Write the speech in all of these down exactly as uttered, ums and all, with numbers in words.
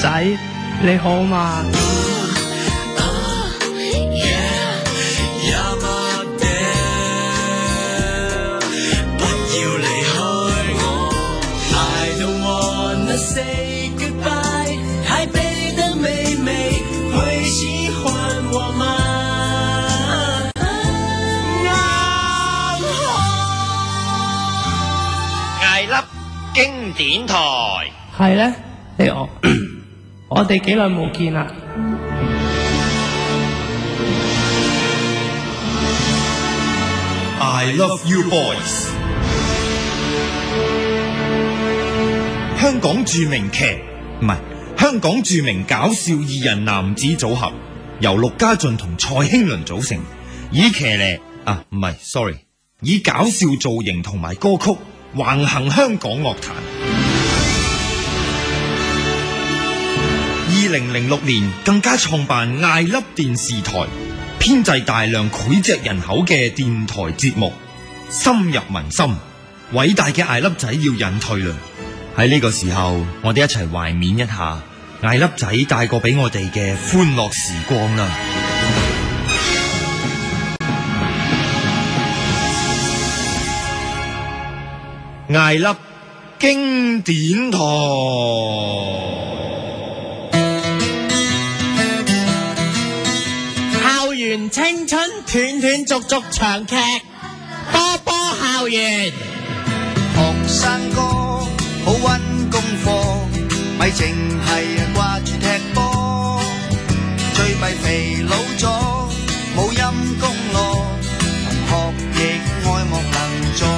仔你好嘛？ Say goodbye， 台北的妹妹會喜歡我嗎？ 艾粒經典台係咧，你我我哋幾耐冇見啦？ I love you boys。香港著名劇唔係香港著名搞笑二人男子組合，由陸家俊同蔡興倫組成，以騎呢啊唔係 sorry， 以搞笑造型同埋歌曲橫行香港樂壇。二零零六年更加創辦艾粒電視台，編製大量膾炙人口嘅電台節目，深入民心。偉大嘅艾粒仔要隱退啦！喺呢個時候，我哋一齊懷緬一下艾粒仔帶過俾我哋嘅歡樂時光啦！艾粒經典台， 校園青春斷斷續續長劇，波波校園。 學生哥好溫功課，咪淨係掛住踢波，最弊肥佬咗冇陰功咯，同學亦愛莫能助。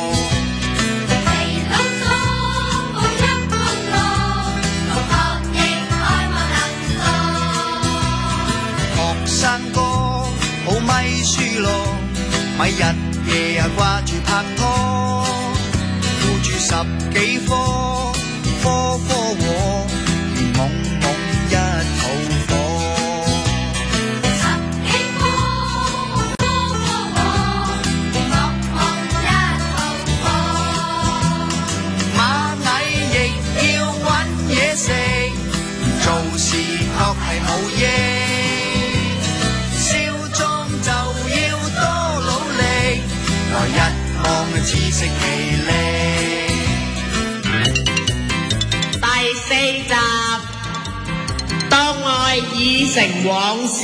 肥佬咗冇陰功咯，同學亦愛莫能助。 學生哥好咪輸咯，咪日夜啊掛住拍拖，顧住十幾科，科科和，懵懵一肚火。 十幾科，科科和，懵懵一肚火。 螞蟻亦要搵嘢食，做事確係冇益，少壯就要多努力，來日望自食其力。 第四集，當愛已成往事。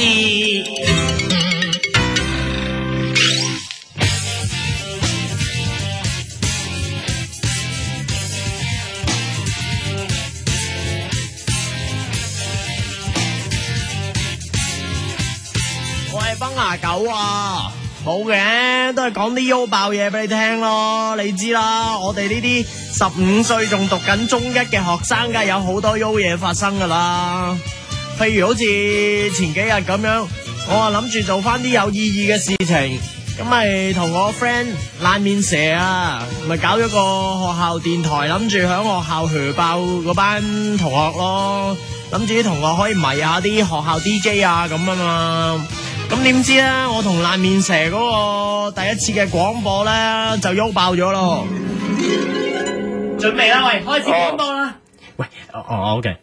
我係崩牙狗啊！冇嘅，都係講啲優爆嘢俾你聽咯。你知啦，我哋呢啲十五歲仲讀緊中一嘅學生，梗係有好多優嘢發生噶啦。譬如好似前幾日咁樣，我啊諗住做翻啲有意義嘅事情，咁咪同我 friend 爛面蛇啊，咪搞咗個學校電台，諗住響學校噓爆嗰班同學咯，諗住啲同學可以迷下啲學校 D J 啊咁啊嘛。咁點知咧，我同爛面蛇嗰個第一次嘅廣播咧就喐爆咗咯。準備啦，喂，開始廣播啦。喂，哦哦 ，OK。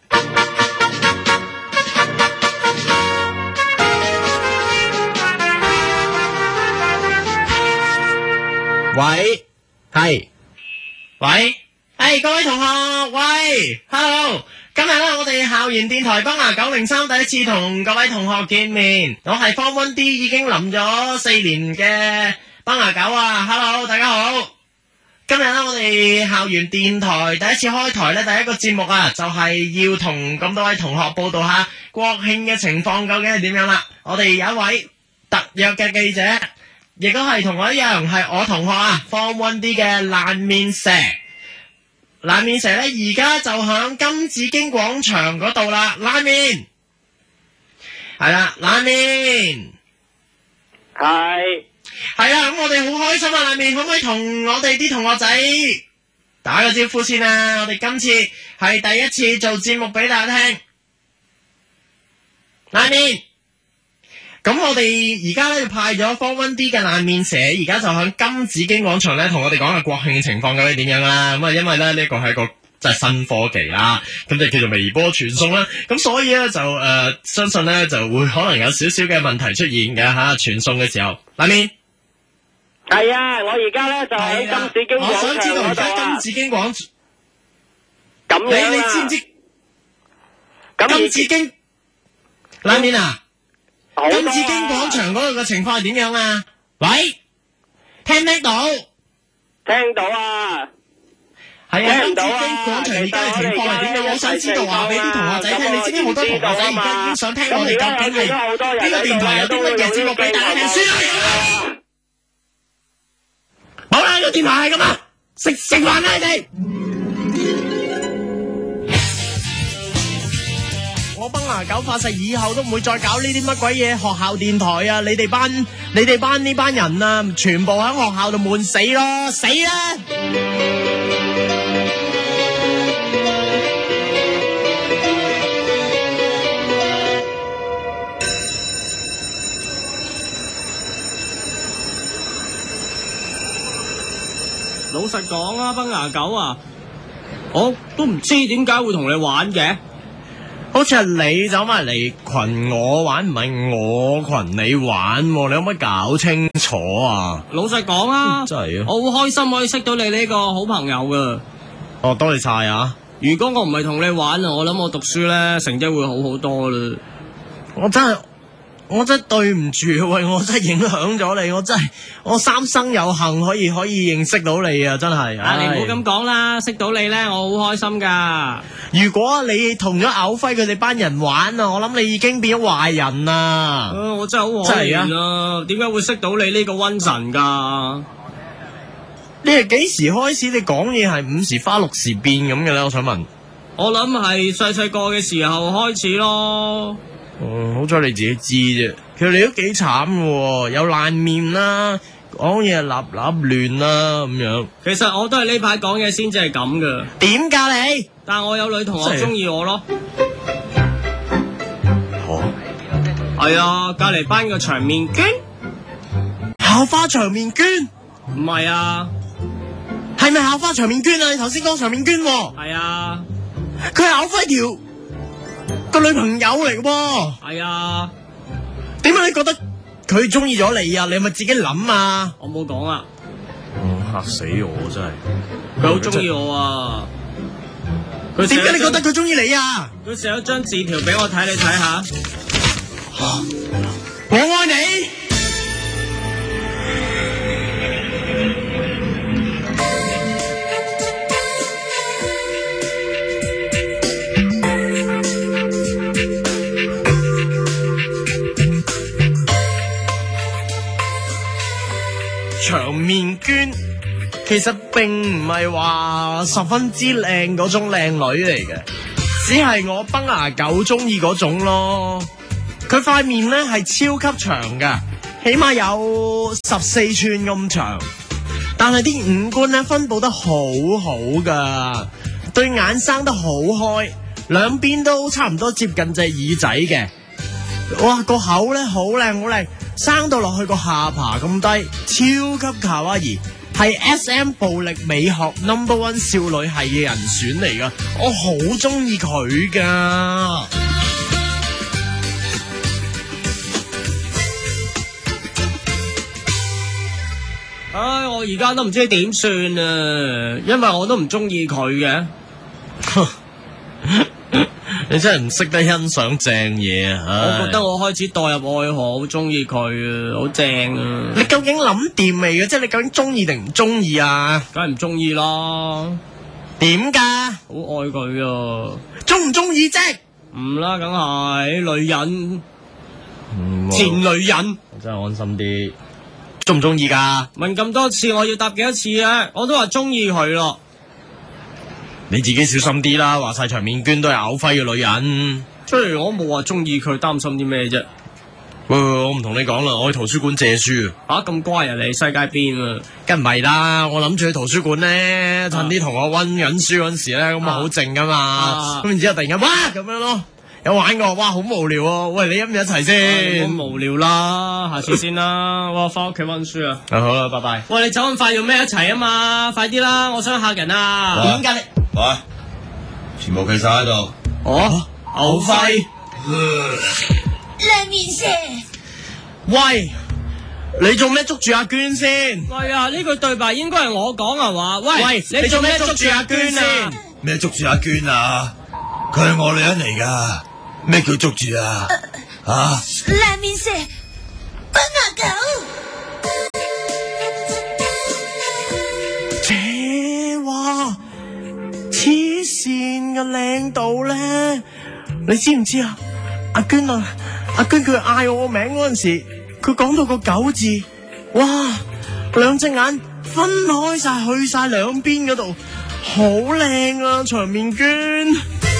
喂，係，喂，係各位同學，喂 ，hello。今日咧，我哋校園電台崩牙九零三第一次同各位同學見面，我係 Form One D 已經臨咗四年嘅崩牙九啊 ，Hello， 大家好。今日咧，我哋校園電台第一次開台咧，第一個節目啊，就係要同咁多位同學報道下國慶嘅情況究竟係點樣啦。我哋有一位特約嘅記者，亦都係同我一樣係我同學啊 ，Form One D 嘅爛面蛇。爛面蛇咧，而家就響金紫荊廣場嗰度啦。爛面係啦，爛面係係啦。咁我哋好開心啊！爛面可唔可以同我哋啲同學仔打個招呼先啊？我哋今次係第一次做節目俾大家聽。爛面，咁我哋而家咧派咗 Form One D 嘅爛面蛇，而家就響金紫荊廣場咧同我哋講下國慶嘅情況究竟點樣啦。咁啊，因為咧呢個係一個即係新科技啦，咁就叫做微波傳送啦。咁所以咧就誒、呃，相信咧就會可能有少少嘅問題出現嘅吓，傳送嘅時候。嗱面係啊，我而家咧就喺金紫荊廣我想知道而場嗰度啊。 家金紫荊廣咁你樣啊你知唔知咁金紫荊嗱面啊？ 好多啊金紫荊廣場嗰度嘅情況係點樣啊？喂，聽唔聽到？ 聽到啊？ 係啊，金紫聽唔到啊荊廣場而家嘅情況係點樣？我想知道話俾啲同學仔聽，你知唔知好多同學仔而家已經想聽我哋究竟係呢個電台有啲乜嘢節目俾大家聽？算啦，好啦，個電台係咁啊，食食飯啦你哋。我崩牙狗發誓以後都唔會再搞呢啲乜鬼嘢學校電台啊！你哋班你哋班呢班人啊，全部喺學校度悶死咯，死啦！ 老實講啊，崩牙狗啊，我都唔知點解會同你玩嘅。 好似係你走埋嚟群我玩，唔係我群你玩喎，你可唔可以搞清楚啊？ 老實講啊， 真係啊！ 我好開心可以識到你呢個好朋友噶。 哦，多謝晒啊！ 如果我唔係同你玩啊，我諗我讀書咧成績會好好多啦。 我真係我真係對唔住，喂，我真係影響咗你，我真係我三生有幸可以可以認識到你啊，真係。 啊，你唔好唉咁講啦，識到你咧，我好開心噶。 如果你同咗牛輝佢哋班人玩啊，我諗你已經變咗壞人啦。 啊，我真係好可憐啊！點解會識到你呢個瘟神噶？ 你係幾時開始？你講嘢係五時花六時變咁嘅咧？我想問。 我諗係細細個嘅時候開始咯。 嗯，好彩你自己知啫。其實你都幾慘嘅，有爛面啦，講嘢立立亂啦咁樣。 其實我都係呢排講嘢先至係咁噶。 點噶你？ 但我有女同學中意我咯。 哦， 係啊，隔籬班個長面娟。 校花長面娟？ 唔係啊， 係咪校花長面娟啊？你頭先講長面娟喎。 係啊， 佢係牛輝條個女朋友嚟嘅喎。 係啊， 點解你覺得佢中意咗你啊？你係咪自己諗啊？ 我冇講啊。 嗯，嚇死我真係。 佢好中意我啊。佢點解你覺得佢？ 佢中意你啊？ 佢寫咗張字條俾我睇，你睇下。 我愛你。長面娟其實並唔係話十分之靚嗰種靚女嚟嘅，只係我崩牙狗中意嗰種咯。佢塊面咧係超級長㗎，起碼有十四寸咁長，但係啲五官咧分佈得好好㗎，對眼生得好開，兩邊都差唔多接近隻耳仔嘅。哇，個口咧好靚好靚，生到落去個下巴咁低，超級卡哇伊，係 S M 暴力美學 number one 少女系嘅人選嚟噶，我好中意佢噶。 唉，我而家都唔知點算啊，因為我都唔中意佢嘅。 你真係唔識得欣賞正嘢啊！ 我覺得我開始墮入愛河，好中意佢啊，好正啊！ 你究竟諗掂未嘅？即係你究竟中意定唔中意啊？ 梗係唔中意啦， 點噶？ 好愛佢啊！ 中唔中意啫？ 唔啦，梗係女人， 嗯前女人。 我真係安心啲。中唔中意噶？ 問咁多次，我要答幾多次啊？我都話中意佢咯。 你自己小心啲啦，話晒長面娟都係咬輝嘅女人。 雖然我冇話中意佢，擔心啲咩啫？ 喂喂，我唔同你講啦，我去圖書館借書。 吓咁乖啊！你世界邊啊？ 梗唔係啦，我諗住去圖書館咧，趁啲同學溫緊書嗰陣時咧，咁啊好靜噶嘛。 啊咁然之後突然間哇咁樣咯，有玩過，哇好無聊啊！喂，你一唔一齊先？ 好無聊啦，下次先啦。我翻屋企溫書啊。 啊好啦，拜拜。 喂，你走咁快做咩一齊啊嘛？快啲啦，我想嚇人啊！ 點解你？ 喂， 全部企晒喺度。 哦，牛肺。 兩面蛇， 喂，你做咩捉住阿娟先？ 喂啊，呢句對白應該係我講係嘛？喂， 喂你做咩捉住阿娟先？ 咩捉住阿娟啊？佢係我女人嚟噶。咩叫捉住啊？啊？ 兩面蛇，崩牙狗， 切哇！黐線嘅靚到咧，你知唔知啊？阿娟啊，阿娟佢嗌我個名嗰陣時，佢講到個狗字，哇！兩隻眼分開晒去晒兩邊嗰度，好靚啊！長面娟。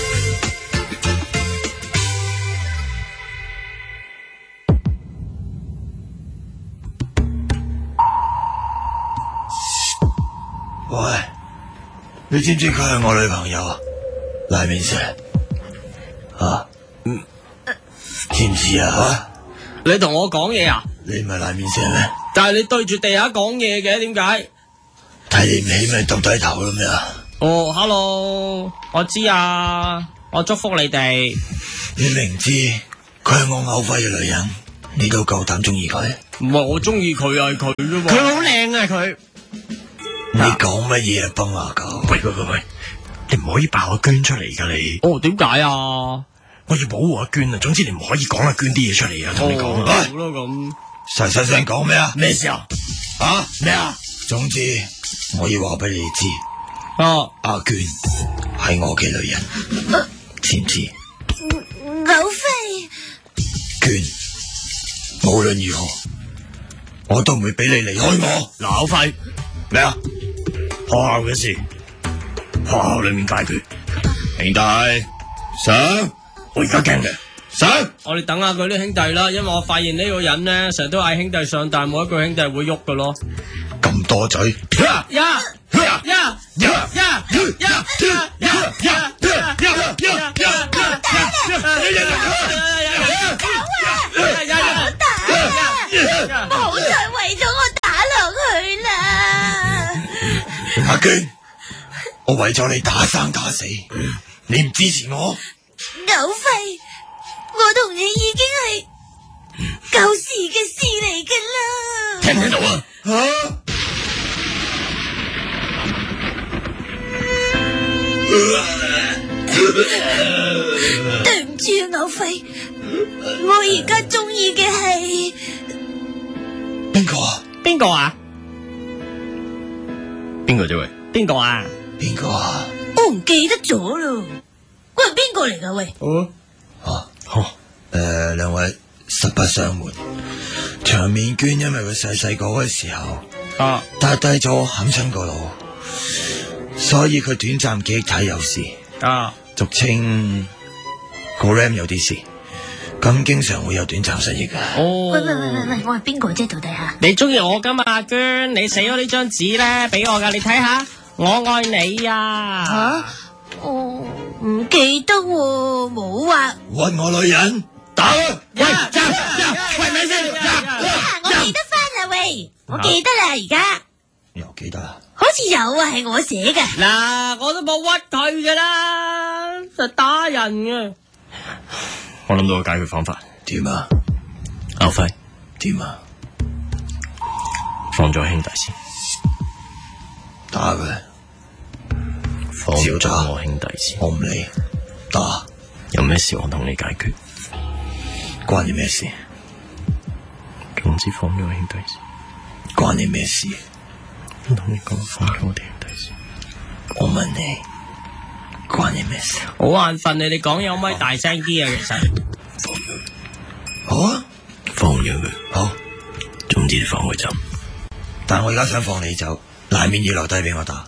喂，你知唔知佢係我女朋友啊？賴面蛇啊？嗯，知唔知啊？ 你同我講嘢啊？ 你唔係賴面蛇咩？ 但係你對住地下講嘢嘅，點解？ 睇你唔起咪耷低頭啦咩啊？ 哦 ，hello，我知啊，我祝福你哋。 你明知佢係我嘔肺嘅女人，你都夠膽中意佢？ 唔係我中意佢係佢啫嘛。 佢好靚啊佢。 你講乜嘢啊，崩牙狗？ 喂喂喂喂，你唔可以爆阿娟出嚟噶你。 哦，點解啊？ 我要保護阿娟啊！總之你唔可以講阿娟啲嘢出嚟啊！同你講哦， 啊。 好啦咁。 細細聲講咩啊？ 咩事啊？ 啊？ 咩啊？ 總之我要話俾你知， 啊， 阿娟係我嘅女人，知唔知？ 牛肺， 娟，無論如何，我都唔會俾你離開我。 鬧費咩啊？學校嘅事，學校裏面解決。兄弟，上，我而家驚嘅，上。 我哋等下佢啲兄弟啦，因為我發現呢個人咧，成日都嗌兄弟上，但係冇一個兄弟會喐噶咯。 咁多嘴， 呀呀呀呀呀呀呀唔好再為咗我打落去啦！ 阿娟，我為咗你打生打死，你唔支持我？ 牛肺，我同你已經係舊時嘅事嚟噶啦。 聽唔聽到啊？ 啊！ 對唔住啊，牛肺，我而家中意嘅係邊個啊？ 邊個啊？ 邊個啫喂？ 邊個啊？ 邊個啊？ 我唔記得咗咯。喂，邊個嚟噶喂？ 哦， 啊，好，誒，兩位實不相瞞，長面娟因為佢細細個嘅時候啊， 搭低咗冚親個腦，所以佢短暫記憶體有事， 啊， 俗稱個 RAM 有啲事，咁經常會有短暫失憶噶。 哦， 喂喂喂喂喂，我係邊個啫？到底吓？ 你中意我噶嘛，阿娟？你寫咗呢張紙咧，俾我噶，你睇下，我愛你啊！ 吓？我唔記得喎，冇話。 屈我女人，打佢！ 喂，走，喂，咪先， 啊！我記得翻啦喂，我記得啦而家， 又記得啊？ 好似有啊，係我寫噶。 嗱，我都冇屈佢噶啦，就打人嘅。 我諗到個解決方法。 點啊？ 牛輝， 點啊？ 放咗兄弟先， 打佢！ 放咗我兄弟先。 我唔理，打！ 有咩事我同你解決。 關你咩事？ 總之放咗我兄弟先。 關你咩事？ 我同你講，放咗我哋兄弟先。 我問你，關你咩事？ 好眼瞓，你哋講有咪大聲啲啊？其實好啊， 放咗佢。 好。 總之放佢走。 但我而家想放你走，難免要留低俾我打。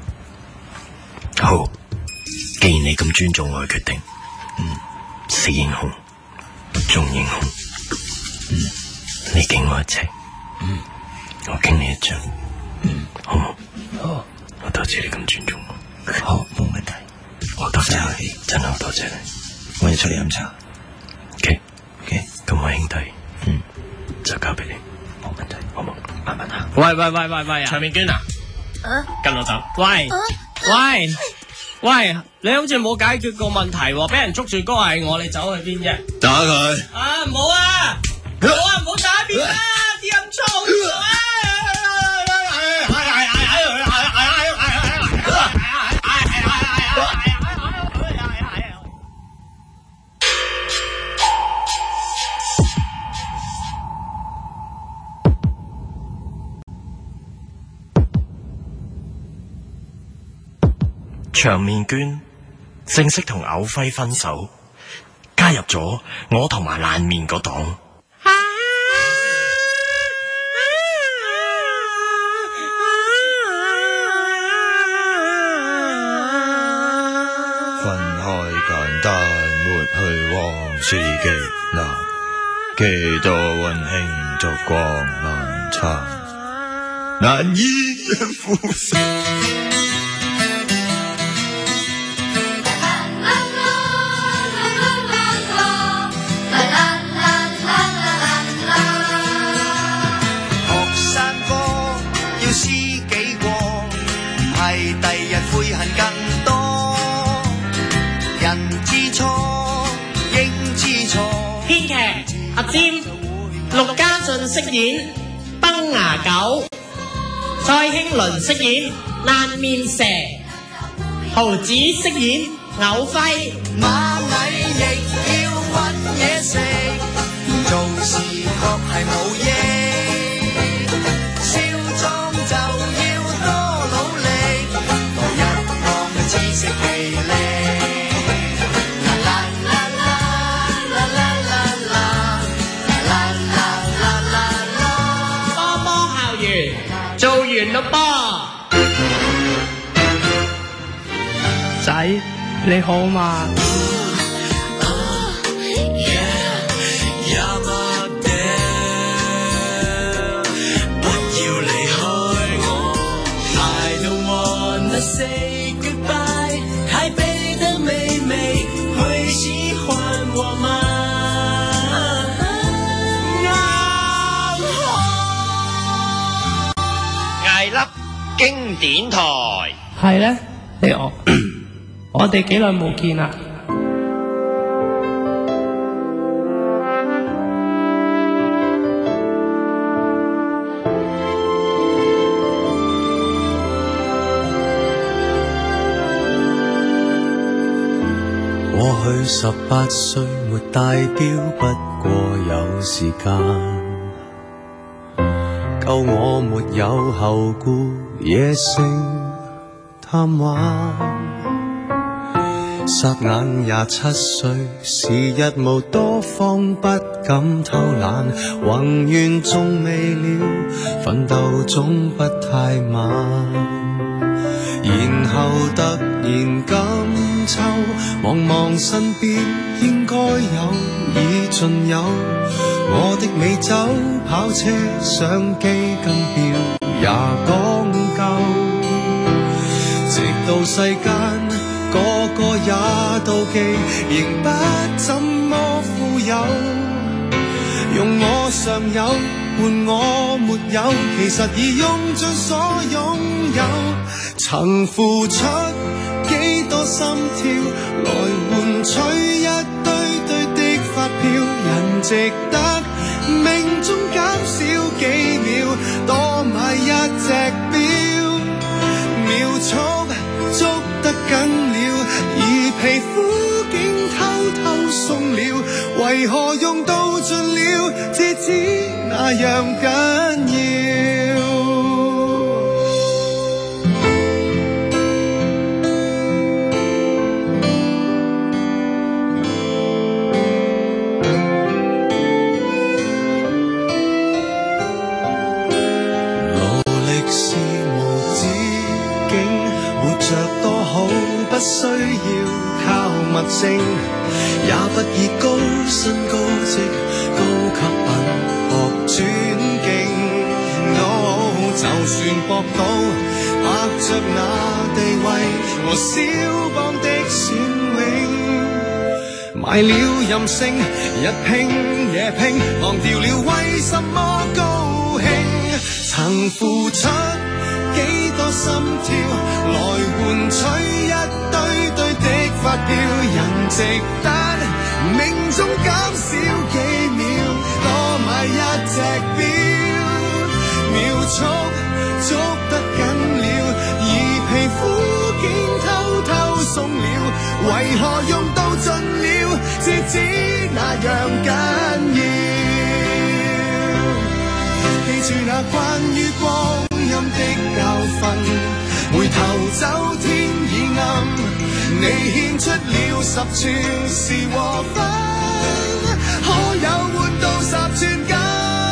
好，既然你咁尊重我嘅決定， 嗯， 死英雄，忠英雄，嗯，你敬我一尺， 嗯， 我敬你一丈， 嗯， 好冇？ 好， 我多謝你咁尊重我。 好，冇問題。 我多謝客你，真係好多謝你。 我要出嚟飲茶。 OK OK， 咁我兄弟， 嗯， 就交俾你， 冇問題， 好冇？慢慢行。 喂喂喂喂喂啊！ 長面娟啊， 啊跟我走。 喂啊喂， 喂，你好似冇解決過問題喎，俾人捉住哥係我，你走去邊啫？ 打佢！ 啊，唔好啊，唔好啊，唔好打邊啦，啲咁粗啊！ 長面娟正式同牛輝分手，加入咗我同埋爛面嗰檔。 分開簡單，抹去往事極難，幾多溫馨燭光晚餐，難以呼吸。 悔恨更多，人之初，應知錯。 編劇阿占，陸家俊飾演崩牙狗，蔡興倫飾演爛面蛇，豪子飾演牛輝。 螞蟻亦要搵嘢食，做事確係冇益，少壯就要多努力。知識魅力，啦啦啦啦啦啦啦啦啦啦啦， 波波校園做完咯噃， 仔你好嘛？ 經典台係咧，你我我哋幾耐冇見啦？ 過去十八歲沒大標，不過有時間，夠我沒有後顧，野性貪玩。霎眼廿七歲，時日無多方，不敢偷懶，宏願縱未了，奮鬥總不太晚。然後突然今秋，望望身邊應該有已盡有，我的美酒跑車相機跟錶也講究，直到世間個個也妒忌，仍不怎麼富有，用我尚有換我沒有，其實已用盡所擁有。曾付出幾多心跳，來換取一堆堆的發票，人值得命中減少幾秒，多買一隻錶，秒速捉得緊了，而皮膚竟偷偷鬆了，為何用到盡了，至知那樣緊要。不需要靠物證，也不以高薪高職高級品學尊敬。哦，就算搏到拍着那地位和蕭邦的雋永，賣了任性，日拼夜拼，忘掉了為什麼高興。曾付出幾多心跳，來換取一堆發飆，人值得命中減少幾秒，多買一隻錶，秒速捉得緊了，而皮膚竟偷偷鬆了，為何用到盡了，至知那樣緊要。記住那關於光陰的教訓，回頭走天已暗，你獻出了十寸是和分，可有換到十寸金？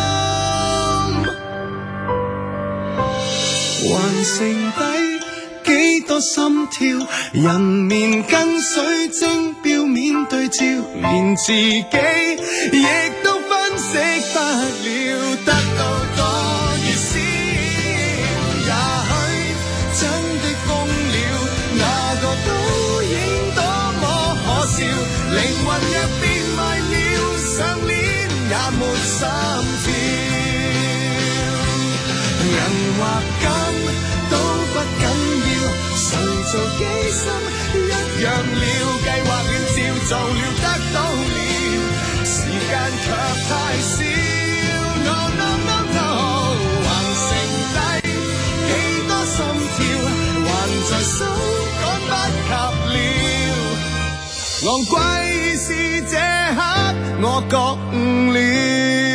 還剩低幾多心跳？人面跟水晶表面對照，連自己亦都分析不了，得到多越少，也許真的瘋了，那個倒影多麼可笑，靈魂若變賣了，上鏈也沒心跳，銀或金都不緊要，誰做機心一樣了，計劃了照做了得到了，時間卻太少。No no no no， 還剩低幾多心跳，還在手趕不及了，昂貴是這刻我覺悟了。